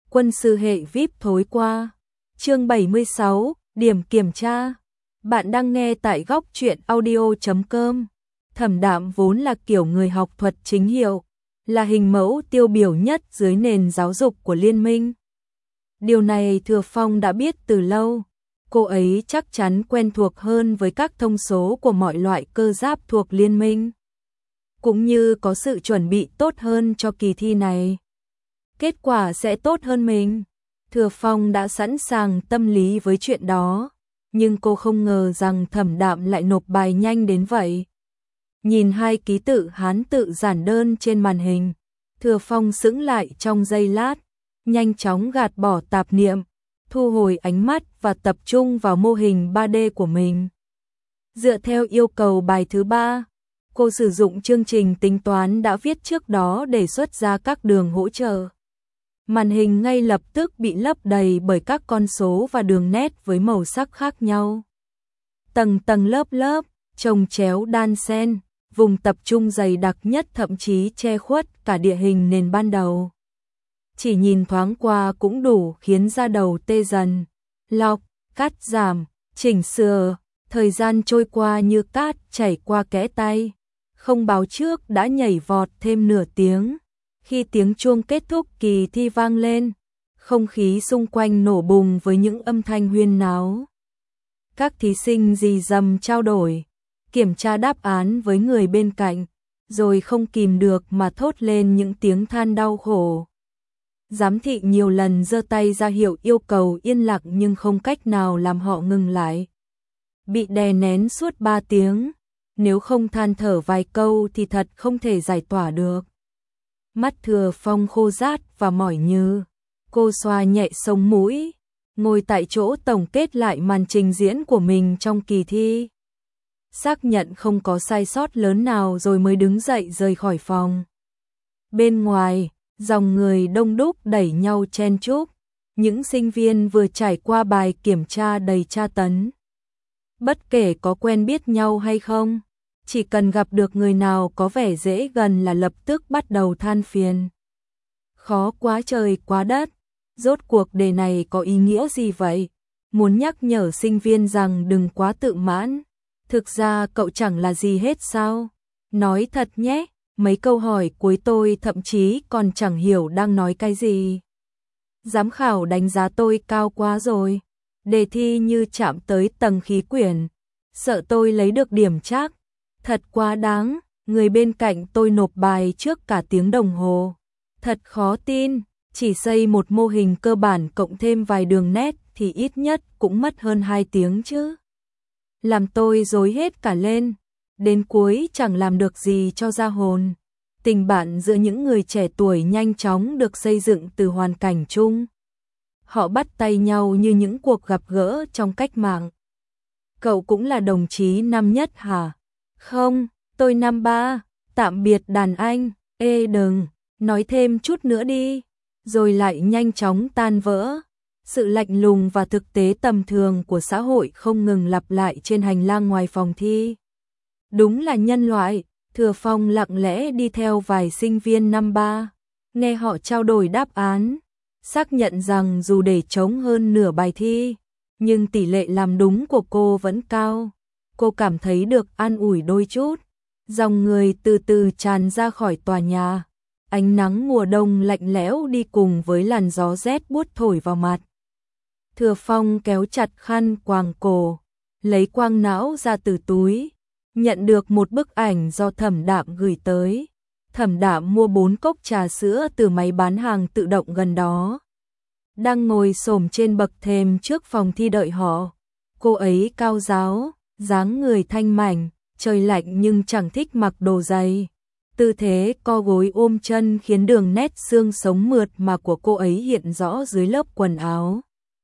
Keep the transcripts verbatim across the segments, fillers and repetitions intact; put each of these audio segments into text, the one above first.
Quân sư hệ vê i pê thối qua. Chương bảy mươi sáu, điểm kiểm tra. Bạn đang nghe tại góc truyện audio chấm com. Thẩm Đạm vốn là kiểu người học thuật chính hiệu, là hình mẫu tiêu biểu nhất dưới nền giáo dục của liên minh. Điều này Thừa Phong đã biết từ lâu. Cô ấy chắc chắn quen thuộc hơn với các thông số của mọi loại cơ giáp thuộc liên minh, cũng như có sự chuẩn bị tốt hơn cho kỳ thi này. Kết quả sẽ tốt hơn mình. Thừa Phong đã sẵn sàng tâm lý với chuyện đó, nhưng cô không ngờ rằng Thẩm Đạm lại nộp bài nhanh đến vậy. Nhìn hai ký tự Hán tự giản đơn trên màn hình, Thừa Phong sững lại trong giây lát, nhanh chóng gạt bỏ tạp niệm, thu hồi ánh mắt và tập trung vào mô hình ba D của mình. Dựa theo yêu cầu bài thứ ba, cô sử dụng chương trình tính toán đã viết trước đó để xuất ra các đường hỗ trợ. Màn hình ngay lập tức bị lấp đầy bởi các con số và đường nét với màu sắc khác nhau. Tầng tầng lớp lớp, chồng chéo đan xen, vùng tập trung dày đặc nhất thậm chí che khuất cả địa hình nền ban đầu. Chỉ nhìn thoáng qua cũng đủ khiến da đầu tê dần. Lọc, cắt giảm, chỉnh sửa, thời gian trôi qua như cát chảy qua kẽ tay. Không báo trước đã nhảy vọt thêm nửa tiếng. Khi tiếng chuông kết thúc kỳ thi vang lên, không khí xung quanh nổ bùng với những âm thanh huyên náo. Các thí sinh rì rầm trao đổi, kiểm tra đáp án với người bên cạnh, rồi không kìm được mà thốt lên những tiếng than đau khổ. Giám thị nhiều lần giơ tay ra hiệu yêu cầu yên lặng nhưng không cách nào làm họ ngừng lại. Bị đè nén suốt ba tiếng, nếu không than thở vài câu thì thật không thể giải tỏa được. Mắt Thừa Phong khô rát và mỏi nhừ. Cô xoa nhẹ sống mũi, ngồi tại chỗ tổng kết lại màn trình diễn của mình trong kỳ thi. Xác nhận không có sai sót lớn nào rồi mới đứng dậy rời khỏi phòng. Bên ngoài, dòng người đông đúc đẩy nhau chen chúc. Những sinh viên vừa trải qua bài kiểm tra đầy tra tấn. Bất kể có quen biết nhau hay không, chỉ cần gặp được người nào có vẻ dễ gần là lập tức bắt đầu than phiền. Khó quá trời quá đất, rốt cuộc đề này có ý nghĩa gì vậy? Muốn nhắc nhở sinh viên rằng đừng quá tự mãn. Thực ra cậu chẳng là gì hết sao? Nói thật nhé, mấy câu hỏi cuối tôi thậm chí còn chẳng hiểu đang nói cái gì. Giám khảo đánh giá tôi cao quá rồi. Đề thi như chạm tới tầng khí quyển. Sợ tôi lấy được điểm trác. Thật quá đáng, người bên cạnh tôi nộp bài trước cả tiếng đồng hồ. Thật khó tin, chỉ xây một mô hình cơ bản cộng thêm vài đường nét thì ít nhất cũng mất hơn hai tiếng chứ. Làm tôi rối hết cả lên, đến cuối chẳng làm được gì cho ra hồn. Tình bạn giữa những người trẻ tuổi nhanh chóng được xây dựng từ hoàn cảnh chung. Họ bắt tay nhau như những cuộc gặp gỡ trong cách mạng. Cậu cũng là đồng chí năm nhất hả? Không, tôi năm ba, tạm biệt đàn anh. Ê đừng, nói thêm chút nữa đi. Rồi lại nhanh chóng tan vỡ. Sự lạnh lùng và thực tế tầm thường của xã hội không ngừng lặp lại trên hành lang ngoài phòng thi. Đúng là nhân loại. Thừa Phong lặng lẽ đi theo vài sinh viên năm ba, nghe họ trao đổi đáp án, xác nhận rằng dù để trống hơn nửa bài thi, nhưng tỷ lệ làm đúng của cô vẫn cao. Cô cảm thấy được an ủi đôi chút. Dòng người từ từ tràn ra khỏi tòa nhà. Ánh nắng mùa đông lạnh lẽo đi cùng với làn gió rét buốt thổi vào mặt. Thừa Phong kéo chặt khăn quàng cổ, lấy quang não ra từ túi, nhận được một bức ảnh do Thẩm Đạm gửi tới. Thẩm Đạm mua bốn cốc trà sữa từ máy bán hàng tự động gần đó. Đang ngồi xổm trên bậc thềm trước phòng thi đợi họ. Cô ấy cao ráo, dáng người thanh mảnh, trời lạnh nhưng chẳng thích mặc đồ dày. Tư thế co gối ôm chân khiến đường nét xương sống mượt mà của cô ấy hiện rõ dưới lớp quần áo.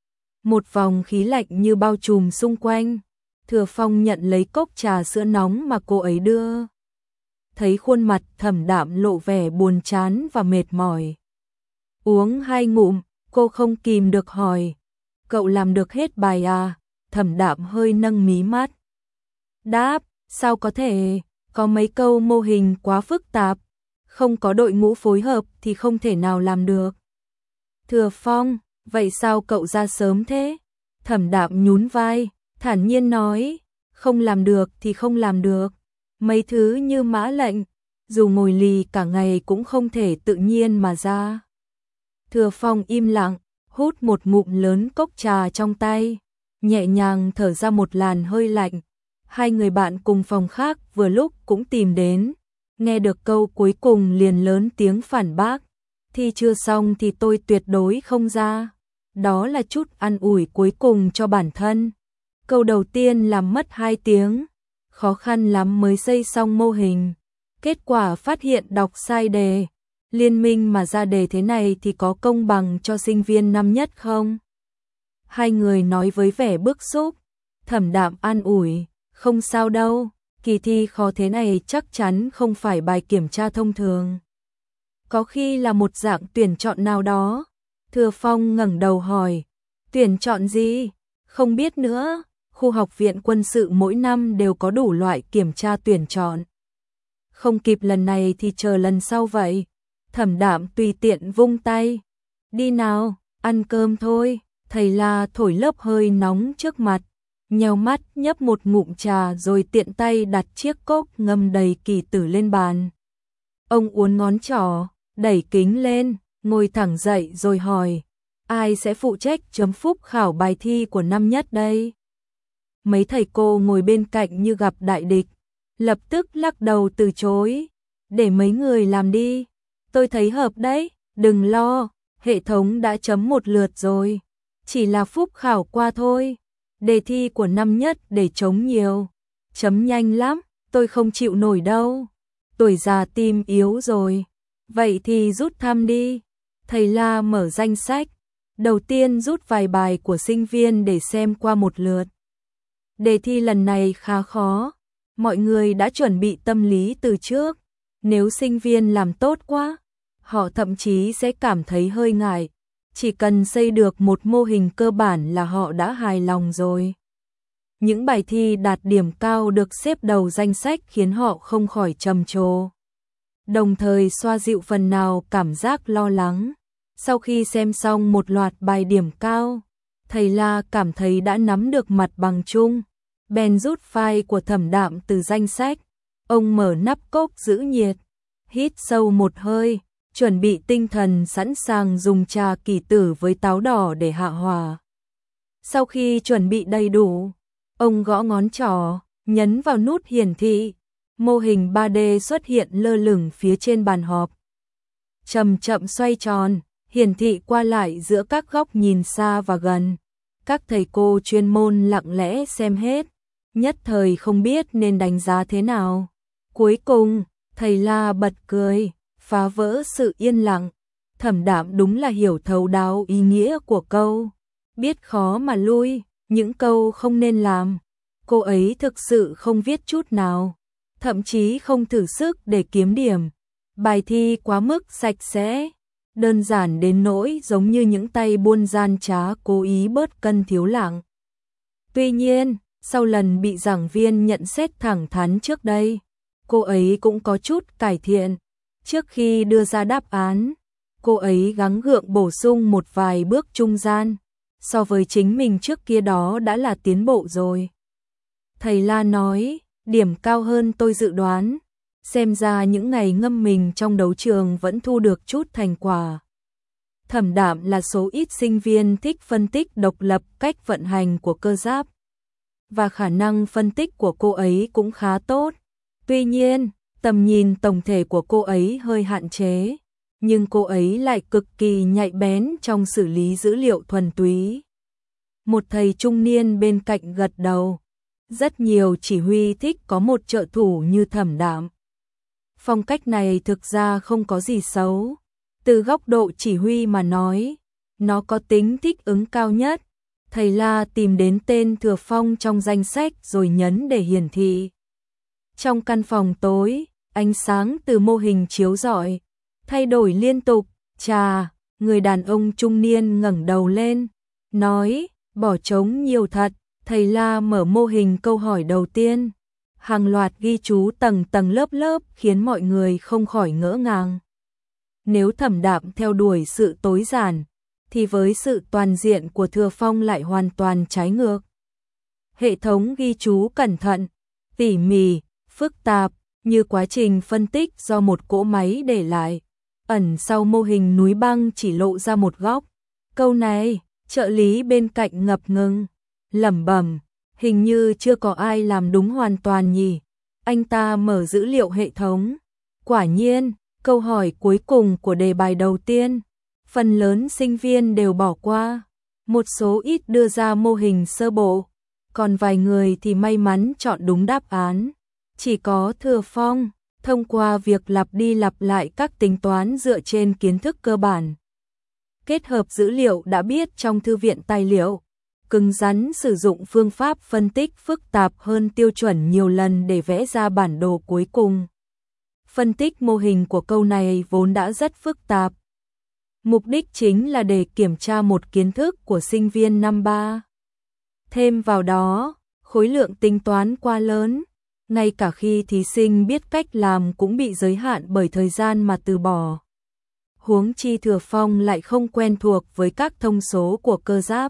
Một vòng khí lạnh như bao trùm xung quanh. Thừa Phong nhận lấy cốc trà sữa nóng mà cô ấy đưa. Thấy khuôn mặt Thẩm Đạm lộ vẻ buồn chán và mệt mỏi. Uống hai ngụm, cô không kìm được hỏi. Cậu làm được hết bài à? Thẩm Đạm hơi nâng mí mắt. Đáp, sao có thể, có mấy câu mô hình quá phức tạp. Không có đội ngũ phối hợp thì không thể nào làm được. Thừa Phong, vậy sao cậu ra sớm thế? Thẩm Đạm nhún vai, thản nhiên nói, không làm được thì không làm được. Mấy thứ như mã lệnh, dù ngồi lì cả ngày cũng không thể tự nhiên mà ra. Thừa Phong im lặng, hút một ngụm lớn cốc trà trong tay, nhẹ nhàng thở ra một làn hơi lạnh. Hai người bạn cùng phòng khác vừa lúc cũng tìm đến, nghe được câu cuối cùng liền lớn tiếng phản bác. Thi chưa xong thì tôi tuyệt đối không ra. Đó là chút an ủi cuối cùng cho bản thân. Câu đầu tiên làm mất hai tiếng, khó khăn lắm mới xây xong mô hình. Kết quả phát hiện đọc sai đề. Liên minh mà ra đề thế này thì có công bằng cho sinh viên năm nhất không? Hai người nói với vẻ bức xúc. Thẩm Đạm an ủi, không sao đâu, kỳ thi khó thế này chắc chắn không phải bài kiểm tra thông thường. Có khi là một dạng tuyển chọn nào đó. Thừa Phong ngẩng đầu hỏi, tuyển chọn gì? Không biết nữa, khu học viện quân sự mỗi năm đều có đủ loại kiểm tra tuyển chọn. Không kịp lần này thì chờ lần sau vậy. Thẩm Đạm tùy tiện vung tay. Đi nào, ăn cơm thôi. Thầy La thổi lớp hơi nóng trước mặt, nheo mắt nhấp một ngụm trà rồi tiện tay đặt chiếc cốc ngâm đầy kỳ tử lên bàn. Ông uốn ngón trỏ, đẩy kính lên, ngồi thẳng dậy rồi hỏi, ai sẽ phụ trách chấm phúc khảo bài thi của năm nhất đây? Mấy thầy cô ngồi bên cạnh như gặp đại địch, lập tức lắc đầu từ chối, để mấy người làm đi, tôi thấy hợp đấy, đừng lo, hệ thống đã chấm một lượt rồi, chỉ là phúc khảo qua thôi, đề thi của năm nhất để trống nhiều, chấm nhanh lắm, tôi không chịu nổi đâu, tuổi già tim yếu rồi, vậy thì rút thăm đi. Thầy La mở danh sách, đầu tiên rút vài bài của sinh viên để xem qua một lượt. Đề thi lần này khá khó, mọi người đã chuẩn bị tâm lý từ trước, nếu sinh viên làm tốt quá, họ thậm chí sẽ cảm thấy hơi ngại, chỉ cần xây được một mô hình cơ bản là họ đã hài lòng rồi. Những bài thi đạt điểm cao được xếp đầu danh sách khiến họ không khỏi trầm trồ, đồng thời xoa dịu phần nào cảm giác lo lắng. Sau khi xem xong một loạt bài điểm cao, thầy La cảm thấy đã nắm được mặt bằng chung, bèn rút file của Thẩm Đạm từ danh sách. Ông mở nắp cốc giữ nhiệt, hít sâu một hơi, chuẩn bị tinh thần sẵn sàng dùng trà kỳ tử với táo đỏ để hạ hỏa. Sau khi chuẩn bị đầy đủ, ông gõ ngón trỏ, nhấn vào nút hiển thị, mô hình ba D xuất hiện lơ lửng phía trên bàn họp. Chậm chậm xoay tròn, hiển thị qua lại giữa các góc nhìn xa và gần. Các thầy cô chuyên môn lặng lẽ xem hết, nhất thời không biết nên đánh giá thế nào. Cuối cùng, thầy La bật cười, phá vỡ sự yên lặng. Thẩm Đạm đúng là hiểu thấu đáo ý nghĩa của câu, biết khó mà lui, những câu không nên làm. Cô ấy thực sự không viết chút nào, thậm chí không thử sức để kiếm điểm. Bài thi quá mức sạch sẽ, đơn giản đến nỗi giống như những tay buôn gian trá cố ý bớt cân thiếu lạng. Tuy nhiên, sau lần bị giảng viên nhận xét thẳng thắn trước đây, cô ấy cũng có chút cải thiện. Trước khi đưa ra đáp án, cô ấy gắng gượng bổ sung một vài bước trung gian, so với chính mình trước kia đó đã là tiến bộ rồi. Thầy La nói, điểm cao hơn tôi dự đoán, xem ra những ngày ngâm mình trong đấu trường vẫn thu được chút thành quả. Thẩm Đạm là số ít sinh viên thích phân tích độc lập cách vận hành của cơ giáp, và khả năng phân tích của cô ấy cũng khá tốt. Tuy nhiên, tầm nhìn tổng thể của cô ấy hơi hạn chế, nhưng cô ấy lại cực kỳ nhạy bén trong xử lý dữ liệu thuần túy. Một thầy trung niên bên cạnh gật đầu, rất nhiều chỉ huy thích có một trợ thủ như Thẩm Đạm. Phong cách này thực ra không có gì xấu, từ góc độ chỉ huy mà nói, nó có tính thích ứng cao nhất. Thầy La tìm đến tên Thừa Phong trong danh sách rồi nhấn để hiển thị. Trong căn phòng tối, ánh sáng từ mô hình chiếu rọi, thay đổi liên tục. Chà, người đàn ông trung niên ngẩng đầu lên, nói, bỏ trống nhiều thật. Thầy La mở mô hình câu hỏi đầu tiên. Hàng loạt ghi chú tầng tầng lớp lớp khiến mọi người không khỏi ngỡ ngàng. Nếu Thẩm Đạm theo đuổi sự tối giản, thì với sự toàn diện của Thừa Phong lại hoàn toàn trái ngược. Hệ thống ghi chú cẩn thận, tỉ mỉ, phức tạp, như quá trình phân tích do một cỗ máy để lại. Ẩn sau mô hình núi băng chỉ lộ ra một góc. Câu này, trợ lý bên cạnh ngập ngừng, lẩm bẩm, hình như chưa có ai làm đúng hoàn toàn nhỉ. Anh ta mở dữ liệu hệ thống. Quả nhiên, câu hỏi cuối cùng của đề bài đầu tiên, phần lớn sinh viên đều bỏ qua. Một số ít đưa ra mô hình sơ bộ, còn vài người thì may mắn chọn đúng đáp án. Chỉ có Thừa Phong, thông qua việc lặp đi lặp lại các tính toán dựa trên kiến thức cơ bản, kết hợp dữ liệu đã biết trong thư viện tài liệu, cứng rắn sử dụng phương pháp phân tích phức tạp hơn tiêu chuẩn nhiều lần để vẽ ra bản đồ cuối cùng. Phân tích mô hình của câu này vốn đã rất phức tạp. Mục đích chính là để kiểm tra một kiến thức của sinh viên năm ba. Thêm vào đó, khối lượng tính toán quá lớn, ngay cả khi thí sinh biết cách làm cũng bị giới hạn bởi thời gian mà từ bỏ. Huống chi Thừa Phong lại không quen thuộc với các thông số của cơ giáp.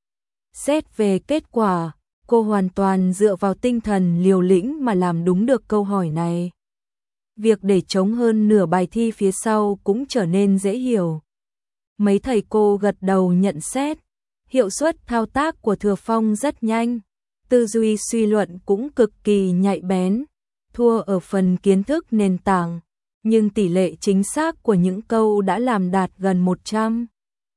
Xét về kết quả, cô hoàn toàn dựa vào tinh thần liều lĩnh mà làm đúng được câu hỏi này. Việc để trống hơn nửa bài thi phía sau cũng trở nên dễ hiểu. Mấy thầy cô gật đầu nhận xét, hiệu suất thao tác của Thừa Phong rất nhanh, tư duy suy luận cũng cực kỳ nhạy bén, thua ở phần kiến thức nền tảng, nhưng tỷ lệ chính xác của những câu đã làm đạt gần một trăm.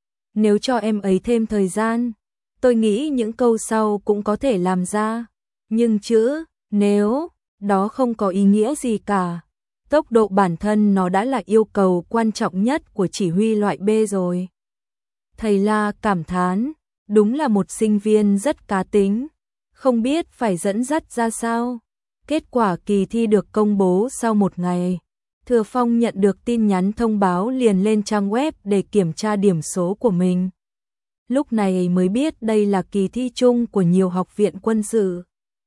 Nếu cho em ấy thêm thời gian, tôi nghĩ những câu sau cũng có thể làm ra, nhưng chữ nếu đó không có ý nghĩa gì cả. Tốc độ bản thân nó đã là yêu cầu quan trọng nhất của chỉ huy loại B rồi. Thầy La cảm thán, đúng là một sinh viên rất cá tính, không biết phải dẫn dắt ra sao. Kết quả kỳ thi được công bố sau một ngày. Thừa Phong nhận được tin nhắn thông báo liền lên trang web để kiểm tra điểm số của mình. Lúc này mới biết đây là kỳ thi chung của nhiều học viện quân sự.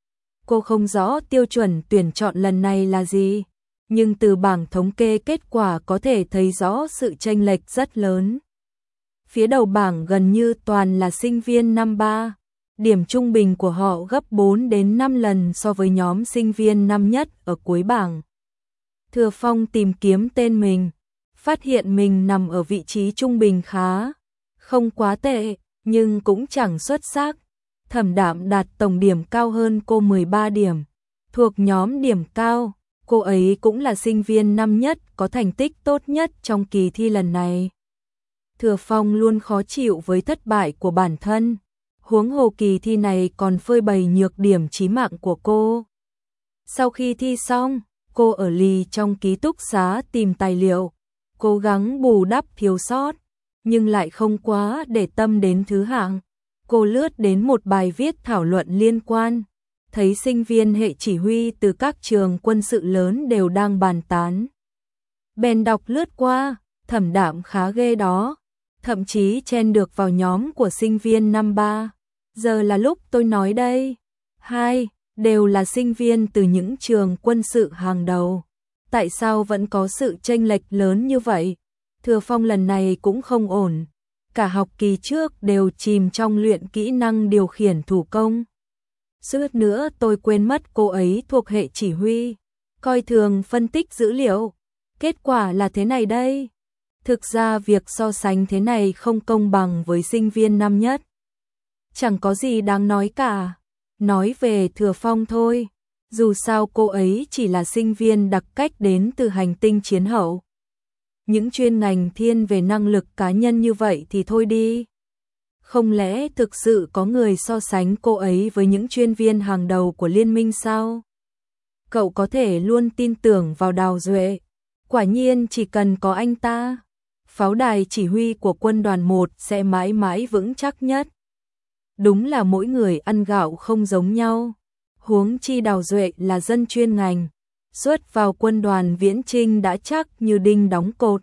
Cô không rõ tiêu chuẩn tuyển chọn lần này là gì, nhưng từ bảng thống kê kết quả có thể thấy rõ sự chênh lệch rất lớn. Phía đầu bảng gần như toàn là sinh viên năm ba, điểm trung bình của họ gấp bốn đến năm lần so với nhóm sinh viên năm nhất ở cuối bảng. Thừa Phong tìm kiếm tên mình, phát hiện mình nằm ở vị trí trung bình khá, không quá tệ, nhưng cũng chẳng xuất sắc. Thẩm Đạm đạt tổng điểm cao hơn cô mười ba điểm, thuộc nhóm điểm cao. Cô ấy cũng là sinh viên năm nhất có thành tích tốt nhất trong kỳ thi lần này. Thừa Phong luôn khó chịu với thất bại của bản thân, huống hồ kỳ thi này còn phơi bày nhược điểm chí mạng của cô. Sau khi thi xong, cô ở lì trong ký túc xá tìm tài liệu, cố gắng bù đắp thiếu sót, nhưng lại không quá để tâm đến thứ hạng. Cô lướt đến một bài viết thảo luận liên quan, thấy sinh viên hệ chỉ huy từ các trường quân sự lớn đều đang bàn tán. Bèn đọc lướt qua, Thẩm Đạm khá ghê đó, thậm chí chen được vào nhóm của sinh viên năm ba. Giờ là lúc tôi nói đây. Hai, đều là sinh viên từ những trường quân sự hàng đầu. Tại sao vẫn có sự chênh lệch lớn như vậy? Thừa Phong lần này cũng không ổn. Cả học kỳ trước đều chìm trong luyện kỹ năng điều khiển thủ công. Suýt nữa tôi quên mất cô ấy thuộc hệ chỉ huy, coi thường phân tích dữ liệu. Kết quả là thế này đây. Thực ra việc so sánh thế này không công bằng với sinh viên năm nhất. Chẳng có gì đáng nói cả. Nói về Thừa Phong thôi. Dù sao cô ấy chỉ là sinh viên đặc cách đến từ hành tinh chiến hậu. Những chuyên ngành thiên về năng lực cá nhân như vậy thì thôi đi. Không lẽ thực sự có người so sánh cô ấy với những chuyên viên hàng đầu của liên minh sao? Cậu có thể luôn tin tưởng vào Đào Duệ. Quả nhiên chỉ cần có anh ta, pháo đài chỉ huy của quân đoàn một sẽ mãi mãi vững chắc nhất. Đúng là mỗi người ăn gạo không giống nhau. Huống chi Đào Duệ là dân chuyên ngành, xuất vào quân đoàn viễn trinh đã chắc như đinh đóng cột.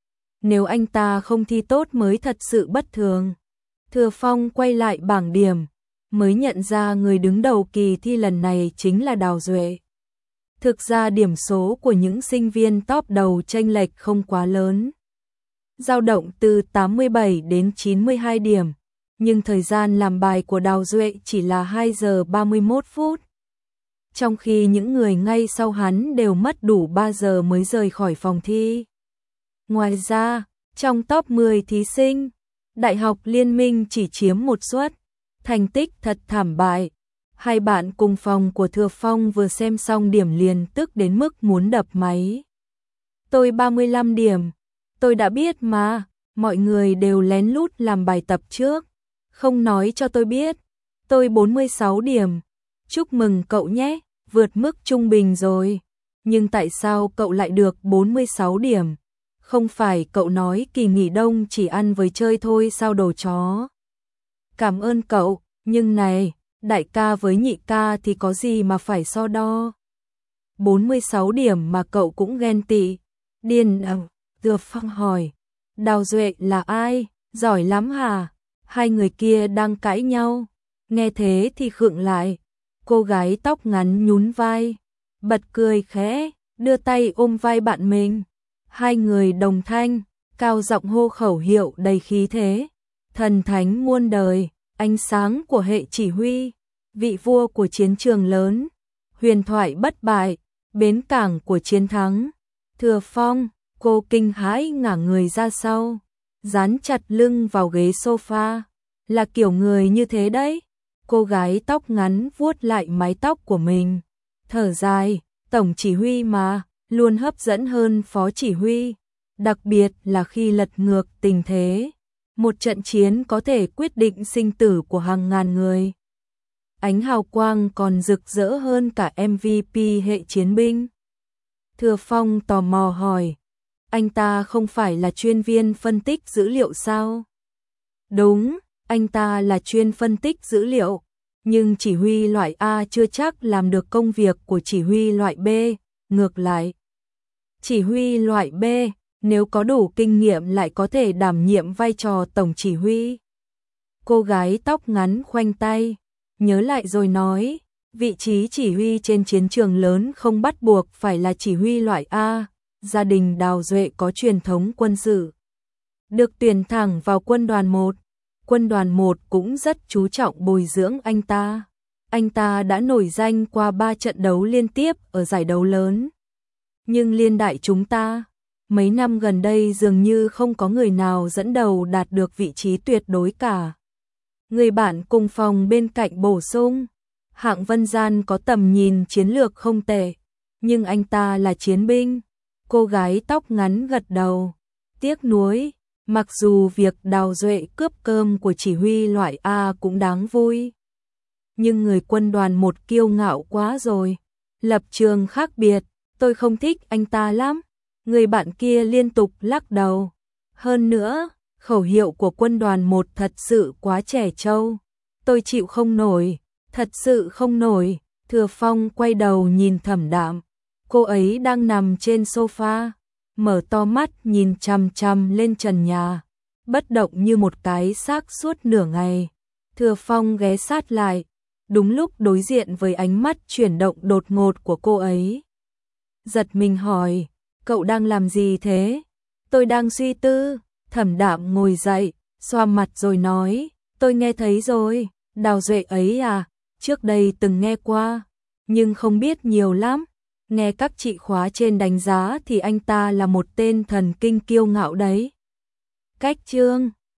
Nếu anh ta không thi tốt mới thật sự bất thường. Thừa Phong quay lại bảng điểm, mới nhận ra người đứng đầu kỳ thi lần này chính là Đào Duệ. Thực ra điểm số của những sinh viên top đầu chênh lệch không quá lớn. dao động từ tám mươi bảy đến chín mươi hai điểm, nhưng thời gian làm bài của Đào Duệ chỉ là hai giờ ba mươi mốt phút. Trong khi những người ngay sau hắn đều mất đủ ba giờ mới rời khỏi phòng thi. Ngoài ra, trong top mười thí sinh, Đại học Liên minh chỉ chiếm một suất, thành tích thật thảm bại. Hai bạn cùng phòng của Thừa Phong vừa xem xong điểm liền tức đến mức muốn đập máy. Tôi ba mươi lăm điểm, tôi đã biết mà, mọi người đều lén lút làm bài tập trước, không nói cho tôi biết. Tôi bốn mươi sáu điểm, chúc mừng cậu nhé, vượt mức trung bình rồi. Nhưng tại sao cậu lại được bốn mươi sáu điểm? Không phải cậu nói kỳ nghỉ đông chỉ ăn với chơi thôi sao đồ chó? Cảm ơn cậu, nhưng này, đại ca với nhị ca thì có gì mà phải so đo? bốn mươi sáu điểm mà cậu cũng ghen tị. Điên à? Thừa Phong hỏi. Đào Duệ là ai? Giỏi lắm hả? Hai người kia đang cãi nhau. Nghe thế thì khựng lại. Cô gái tóc ngắn nhún vai, bật cười khẽ, đưa tay ôm vai bạn mình. Hai người đồng thanh, cao giọng hô khẩu hiệu đầy khí thế. Thần thánh muôn đời, ánh sáng của hệ chỉ huy, vị vua của chiến trường lớn, huyền thoại bất bại, bến cảng của chiến thắng. Thừa Phong, cô kinh hãi ngả người ra sau, dán chặt lưng vào ghế sofa. Là kiểu người như thế đấy. Cô gái tóc ngắn vuốt lại mái tóc của mình, thở dài, tổng chỉ huy mà, luôn hấp dẫn hơn phó chỉ huy, đặc biệt là khi lật ngược tình thế. Một trận chiến có thể quyết định sinh tử của hàng ngàn người. Ánh hào quang còn rực rỡ hơn cả em vê pê hệ chiến binh. Thừa Phong tò mò hỏi, anh ta không phải là chuyên viên phân tích dữ liệu sao? Đúng, anh ta là chuyên phân tích dữ liệu, nhưng chỉ huy loại A chưa chắc làm được công việc của chỉ huy loại B, ngược lại. Chỉ huy loại B, nếu có đủ kinh nghiệm lại có thể đảm nhiệm vai trò tổng chỉ huy. Cô gái tóc ngắn khoanh tay, nhớ lại rồi nói, vị trí chỉ huy trên chiến trường lớn không bắt buộc phải là chỉ huy loại A, gia đình Đào Duệ có truyền thống quân sự. Được tuyển thẳng vào quân đoàn một. Quân đoàn một cũng rất chú trọng bồi dưỡng anh ta. Anh ta đã nổi danh qua ba trận đấu liên tiếp ở giải đấu lớn. Nhưng liên đại chúng ta, mấy năm gần đây dường như không có người nào dẫn đầu đạt được vị trí tuyệt đối cả. Người bạn cùng phòng bên cạnh bổ sung, Hạng Vân Gian có tầm nhìn chiến lược không tệ, nhưng anh ta là chiến binh. Cô gái tóc ngắn gật đầu, tiếc nuối. Mặc dù việc Đào Duệ cướp cơm của chỉ huy loại A cũng đáng vui, nhưng người quân đoàn một kiêu ngạo quá rồi, lập trường khác biệt, tôi không thích anh ta lắm. Người bạn kia liên tục lắc đầu. Hơn nữa, khẩu hiệu của quân đoàn một thật sự quá trẻ trâu. Tôi chịu không nổi, thật sự không nổi. Thừa Phong quay đầu nhìn Thẩm Đạm, cô ấy đang nằm trên sofa, mở to mắt nhìn chằm chằm lên trần nhà, bất động như một cái xác suốt nửa ngày. Thừa Phong ghé sát lại, đúng lúc đối diện với ánh mắt chuyển động đột ngột của cô ấy. Giật mình hỏi, cậu đang làm gì thế? Tôi đang suy tư. Thẩm Đạm ngồi dậy, xoa mặt rồi nói, tôi nghe thấy rồi, Đào Duệ ấy à, trước đây từng nghe qua, nhưng không biết nhiều lắm. Nghe các chị khóa trên đánh giá thì anh ta là một tên thần kinh kiêu ngạo đấy. Cách chương